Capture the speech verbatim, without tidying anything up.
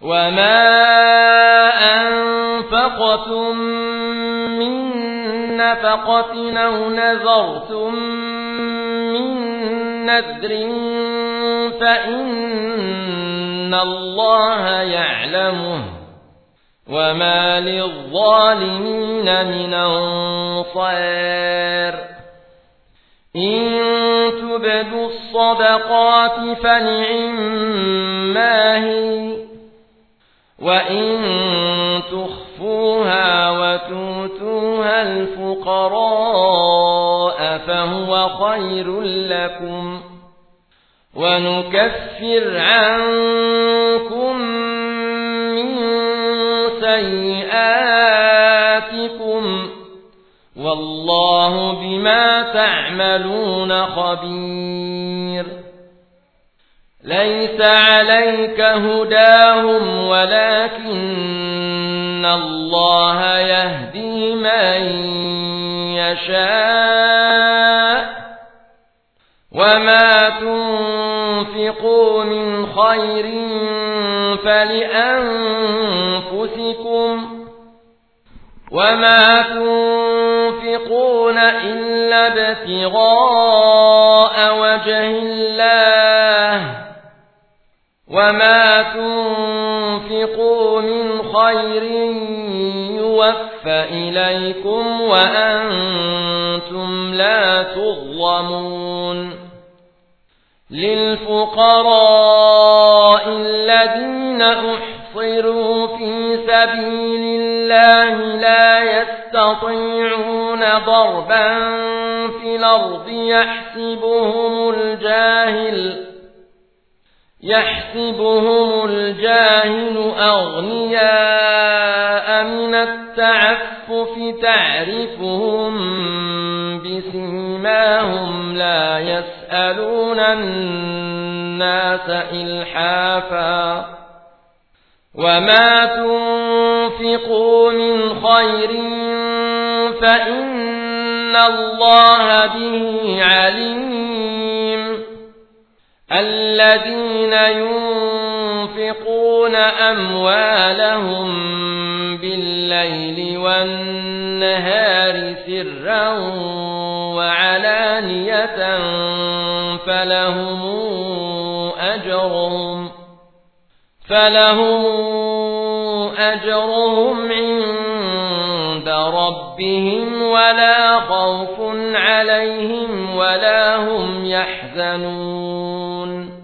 وما أنفقتم من نفقة أو نذرتم من نذر فإن الله يعلمه وما للظالمين من أنصار إن تبدوا الصدقات فنعما هي وإن تخفوها وتؤتوها الفقراء فهو خير لكم ونكفر عنكم من سيئاتكم والله بما تعملون خبير ليس عليك هداهم ولكن الله يهدي من يشاء وما تنفقوا من خير فلأنفسكم وما تنفقون إلا ابتغاء وجه الله وما تنفقوا من خير يوفى إليكم وأنتم لا تظلمون للفقراء الذين أحصروا في سبيل الله لا يستطيعون ضربا في الأرض يحسبهم الجاهل يحسبهم الجاهل أغنياء من التعفف تعرفهم بسيماهم لا يسألون الناس إلحافا وما تنفقوا من خير فإن الله به عليم الذين ينفقون أموالهم بالليل والنهار سرا وعلانية فلهم أجرهم فلهم أجرهم عند ربهم ولا خوف عليهم ولا هم يحزنون